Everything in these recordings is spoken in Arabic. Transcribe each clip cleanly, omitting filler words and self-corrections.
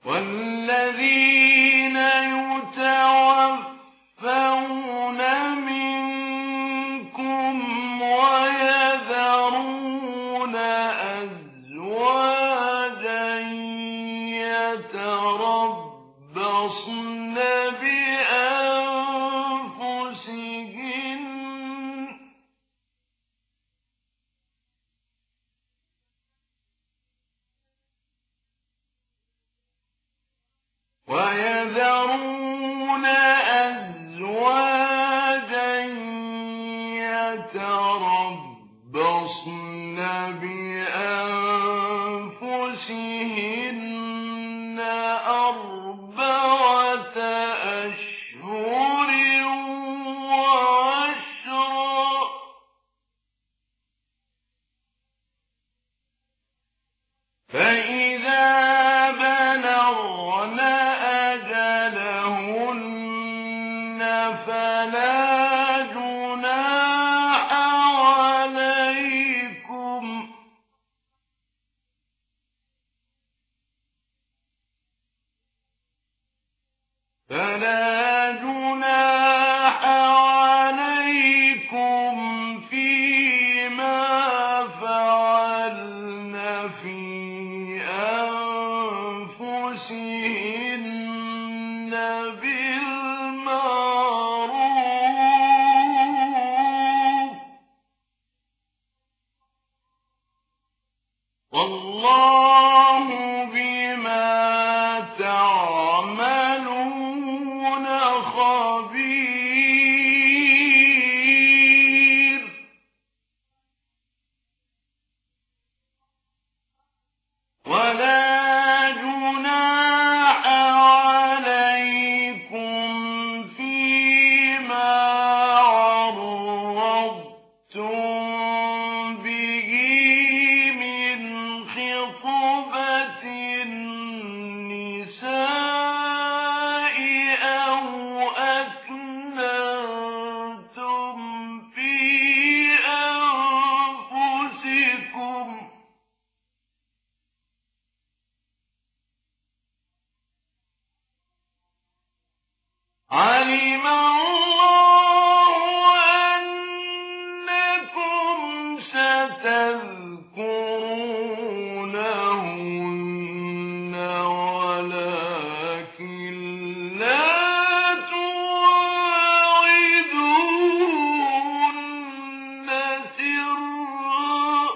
والذين يتوفون منكم ويذرون أزواجا يتربصن بأنفسهن أربعة أشهر وعشرا، فإذا بلغن أجلهن فلا جناح عليكم فيما فعلن في أنفسهن بالمعروف، والله بما تعملون خبير. ولا جناح عليكم فيما عرضتم به من خطبة النساء أو أكننتم في أنفسكم، علم الله أنكم ستذكرونهن ولكن لا تواعدوهن سرا،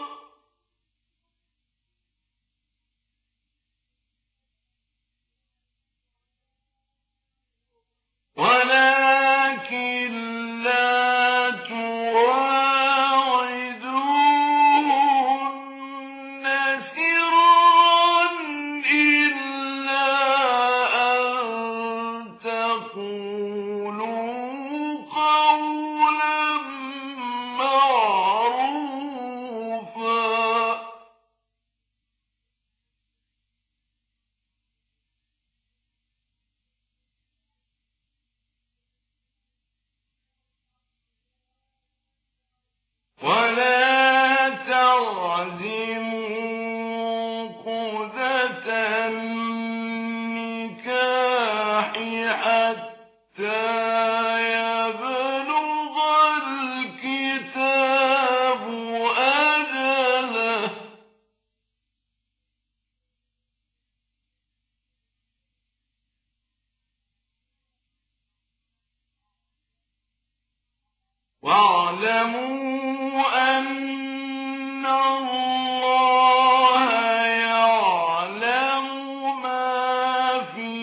إلا أن تقولوا قولا معروفا. ولا تعزموا عقدة النكاح حتى يبلغ الكتاب أجله، واعلموا أن الله يعلم ما في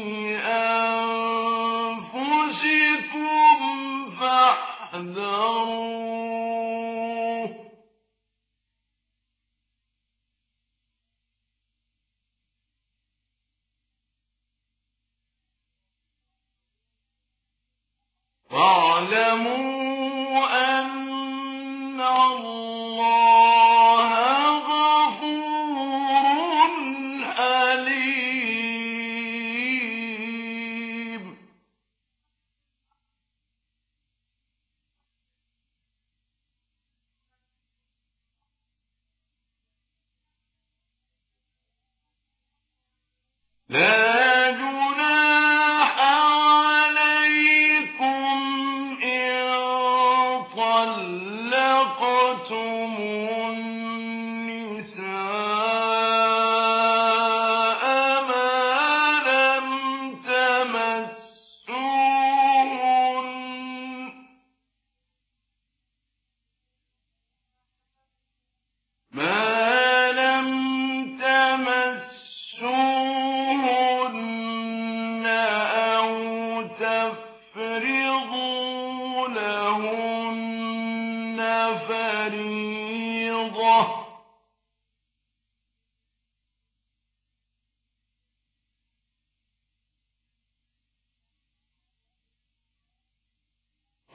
أنفسكم فاحذروه، واعلموا أن الله غفور حليم. لا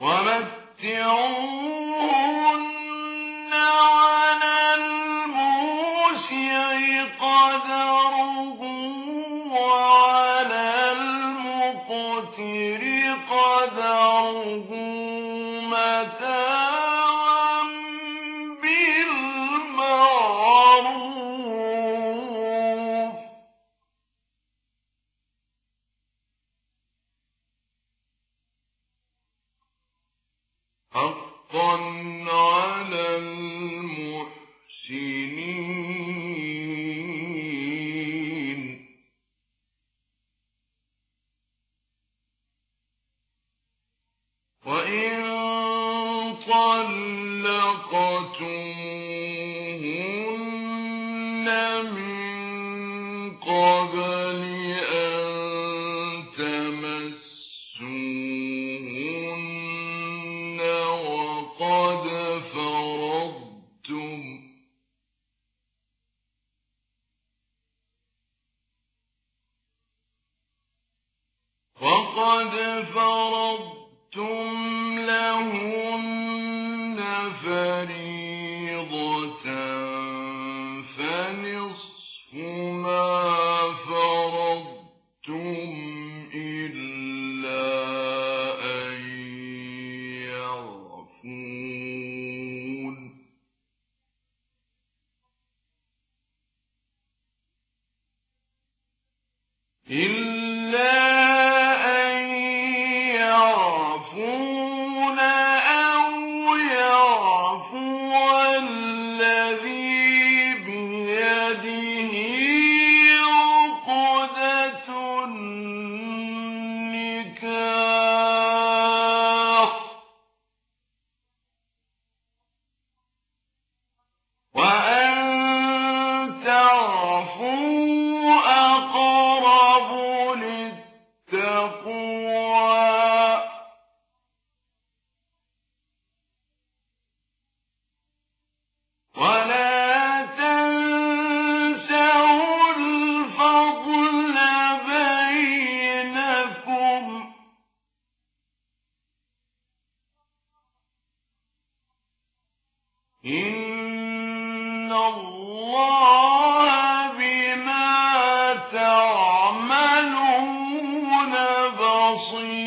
ومتعوهن على الموسع قدره وعلى المقتر قدره متاعا بالمعروف حقا على المحسنين. وإن طلقتموهن من قبل أن تمسوهن وقد فرضتم لهن فريضة فنصف ما فرضتم إلا أن يعفون أو يعفو الذي بيده عقدة النكاح وأن تعفوا أقرب للتقوى ولا تنسوا الفضل بينكم إن الله بما تعملون بصير.